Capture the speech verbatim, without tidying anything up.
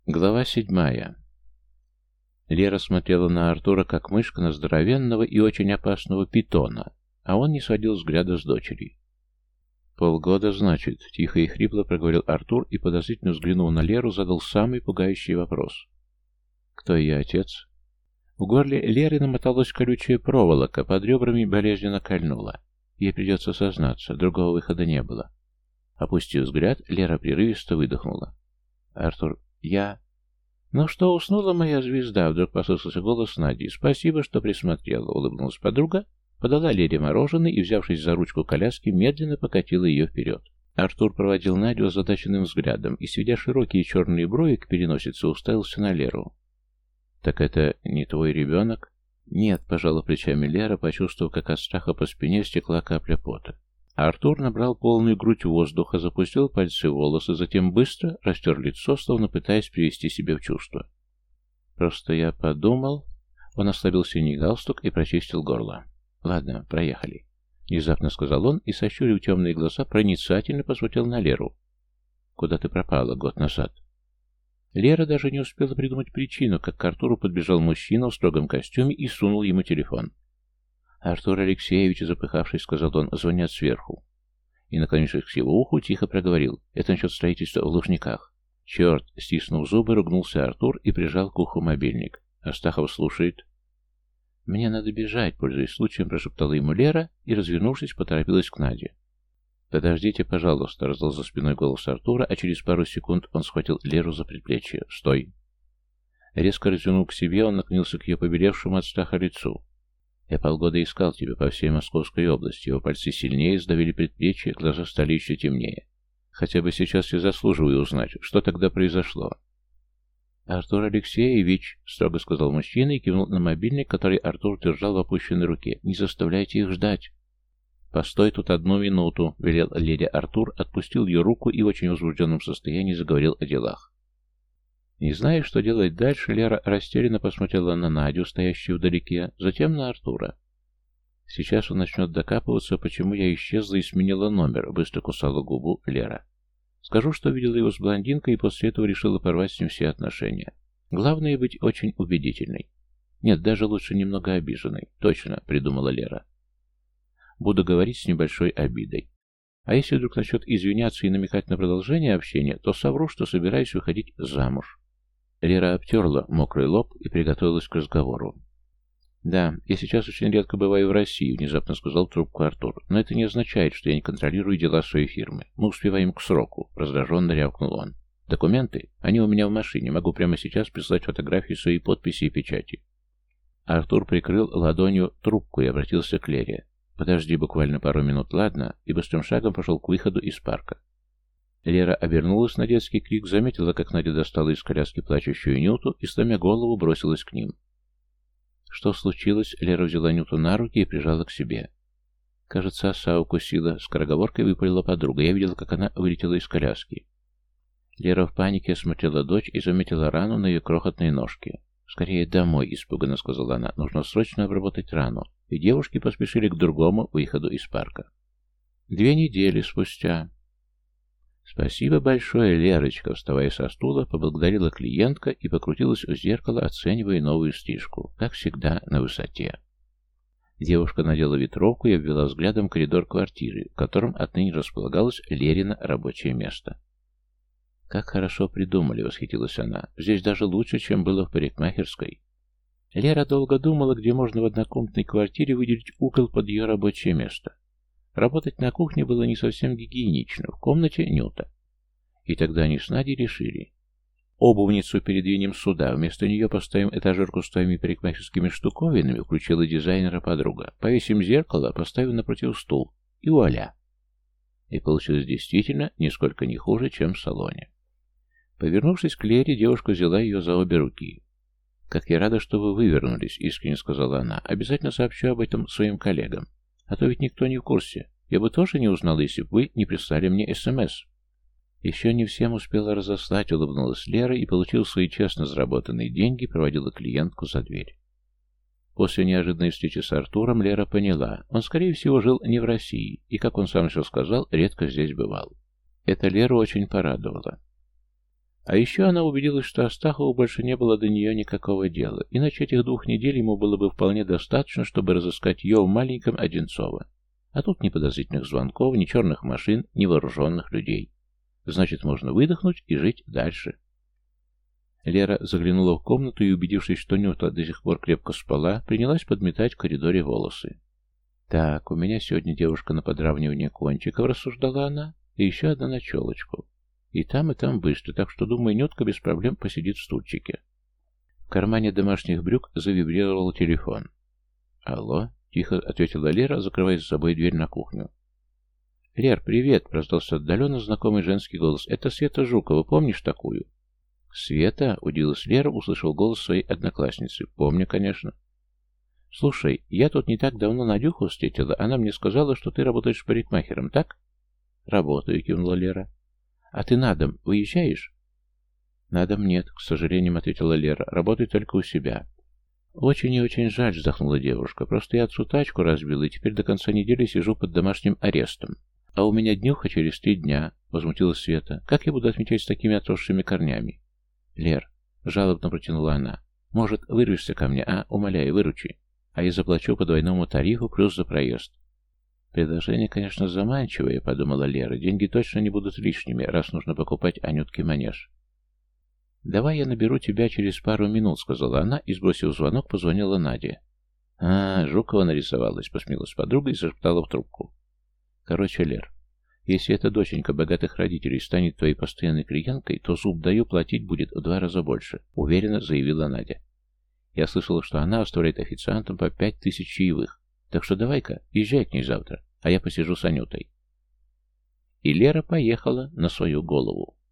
Глава седьмая. Лера смотрела на Артура как мышка на здоровенного и очень опасного питона, а он не сводил взгляда с дочери. «Полгода, значит», — тихо и хрипло проговорил Артур и, подозрительно взглянув на Леру, задал самый пугающий вопрос. «Кто ее отец?» В горле Леры намоталась колючая проволока, под ребрами болезненно кольнула. Ей придется сознаться, другого выхода не было. Опустив взгляд, Лера прерывисто выдохнула. «Артур, я...» «Ну что, уснула моя звезда?» — вдруг послышался голос Нади. «Спасибо, что присмотрела», — улыбнулась подруга, подала Лере мороженое и, взявшись за ручку коляски, медленно покатила ее вперед. Артур проводил Надю озадаченным взглядом и, сведя широкие черные брови к переносице, уставился на Леру. «Так это не твой ребенок?» «Нет», — пожала плечами Лера, почувствовав, как от страха по спине стекла капля пота. Артур набрал полную грудь воздуха, запустил пальцы в волосы, затем быстро растер лицо, словно пытаясь привести себя в чувство. «Просто я подумал...» Он ослабил синий галстук и прочистил горло. «Ладно, проехали», — внезапно сказал он и, сощурив темные глаза, проницательно посмотрел на Леру. «Куда ты пропала год назад?» Лера даже не успела придумать причину, как к Артуру подбежал мужчина в строгом костюме и сунул ему телефон. «Артур Алексеевич», — запыхавшись, сказал он, — «звонят сверху». И, наклонившись к его уху, тихо проговорил. «Это насчет строительства в Лужниках». «Черт!» — стиснув зубы, ругнулся Артур и прижал к уху мобильник. Астахов слушает. «Мне надо бежать», — пользуясь случаем, прошептала ему Лера и, развернувшись, поторопилась к Наде. «Подождите, пожалуйста», — раздал за спиной голос Артура, а через пару секунд он схватил Леру за предплечье. «Стой!» Резко развернув к себе, он наклонился к ее побелевшему от страха лицу. «Я полгода искал тебя по всей Московской области». Его пальцы сильнее сдавили предплечье, глаза стали еще темнее. «Хотя бы сейчас я заслуживаю узнать, что тогда произошло». «Артур Алексеевич», — строго сказал мужчина и кивнул на мобильник, который Артур держал в опущенной руке. «Не заставляйте их ждать». «Постой тут одну минуту», — велел леди Артур, отпустил ее руку и в очень возбужденном состоянии заговорил о делах. Не зная, что делать дальше, Лера растерянно посмотрела на Надю, стоящую вдалеке, затем на Артура. «Сейчас он начнет докапываться, почему я исчезла и сменила номер», — быстро кусала губу Лера. «Скажу, что видела его с блондинкой и после этого решила порвать с ним все отношения. Главное — быть очень убедительной. Нет, даже лучше немного обиженной. Точно», — придумала Лера. «Буду говорить с небольшой обидой. А если вдруг начнет извиняться и намекать на продолжение общения, то совру, что собираюсь выходить замуж». Лера обтерла мокрый лоб и приготовилась к разговору. «Да, я сейчас очень редко бываю в России», — внезапно сказал в трубку Артур. «Но это не означает, что я не контролирую дела своей фирмы. Мы успеваем к сроку», — раздраженно рявкнул он. «Документы? Они у меня в машине. Могу прямо сейчас прислать фотографии своей подписи и печати». Артур прикрыл ладонью трубку и обратился к Лере. «Подожди буквально пару минут, ладно?» И быстрым шагом пошел к выходу из парка. Лера обернулась на детский крик, заметила, как Надя достала из коляски плачущую Нюту и, сломя голову, бросилась к ним. «Что случилось?» Лера взяла Нюту на руки и прижала к себе. «Кажется, оса укусила», — скороговоркой выпалила подруга. Я видела, как она вылетела из коляски. Лера в панике осмотрела дочь и заметила рану на ее крохотной ножке. «Скорее домой», — испуганно сказала она. «Нужно срочно обработать рану». И девушки поспешили к другому выходу из парка. Две недели спустя. «Спасибо большое, Лерочка», — вставая со стула, поблагодарила клиентка и покрутилась у зеркала, оценивая новую стрижку, как всегда, на высоте. Девушка надела ветровку и обвела взглядом коридор квартиры, в котором отныне располагалось Лерина рабочее место. «Как хорошо придумали», — восхитилась она. «Здесь даже лучше, чем было в парикмахерской». Лера долго думала, где можно в однокомнатной квартире выделить угол под ее рабочее место. Работать на кухне было не совсем гигиенично, в комнате Нюта. И тогда они с Надей решили. Обувницу передвинем сюда, вместо нее поставим этажерку с твоими парикмахерскими штуковинами, включила дизайнера подруга. Повесим зеркало, поставим напротив стул. И вуаля. И получилось действительно нисколько не хуже, чем в салоне. Повернувшись к Лере, девушка взяла ее за обе руки. «Как я рада, что вы вывернулись», — искренне сказала она. «Обязательно сообщу об этом своим коллегам. А то ведь никто не в курсе. Я бы тоже не узнала, если бы вы не прислали мне СМС». «Еще не всем успела разослать», — улыбнулась Лера и, получив свои честно заработанные деньги, проводила клиентку за дверь. После неожиданной встречи с Артуром Лера поняла, он, скорее всего, жил не в России и, как он сам еще сказал, редко здесь бывал. Это Леру очень порадовало. А еще она убедилась, что Астахову больше не было до нее никакого дела, иначе этих двух недель ему было бы вполне достаточно, чтобы разыскать ее в маленьком Одинцово. А тут ни подозрительных звонков, ни черных машин, ни вооруженных людей. Значит, можно выдохнуть и жить дальше. Лера заглянула в комнату и, убедившись, что Нюта до сих пор крепко спала, принялась подметать в коридоре волосы. «Так, у меня сегодня девушка на подравнивание кончиков», — рассуждала она, — «и еще одна на челочку. И там, и там быстро, так что, думаю, Нютка без проблем посидит в стульчике». В кармане домашних брюк завибрировал телефон. «Алло?» — тихо ответила Лера, закрывая за собой дверь на кухню. «Лер, привет!» — раздался отдаленно знакомый женский голос. «Это Света Жукова, помнишь такую?» «Света?» — удивилась Лера, услышал голос своей одноклассницы. «Помню, конечно». «Слушай, я тут не так давно Надюху встретила. Она мне сказала, что ты работаешь парикмахером, так?» «Работаю», — кивнула Лера. «А ты на дом выезжаешь?» «На дом нет», — к сожалению, ответила Лера. «Работаю только у себя». «Очень и очень жаль», — вздохнула девушка. «Просто я отцу тачку разбила, и теперь до конца недели сижу под домашним арестом. А у меня днюха через три дня», — возмутилась Света. «Как я буду отмечать с такими отросшими корнями?» «Лер», — жалобно протянула она, — «может, вырвешься ко мне, а? Умоляю, выручи. А я заплачу по двойному тарифу плюс за проезд». «Предложение, конечно, заманчивое», — подумала Лера. «Деньги точно не будут лишними, раз нужно покупать Анютке манеж». «Давай я наберу тебя через пару минут», — сказала она, и, сбросив звонок, позвонила Наде. «А, Жукова нарисовалась», — посмеялась подруга и зашептала в трубку. «Короче, Лер, если эта доченька богатых родителей станет твоей постоянной клиенткой, то зуб даю платить будет в два раза больше», — уверенно заявила Надя. «Я слышала, что она оставляет официантам по пять тысяч чаевых. Так что давай-ка, езжай к ней завтра, а я посижу с Анютой». И Лера поехала на свою голову.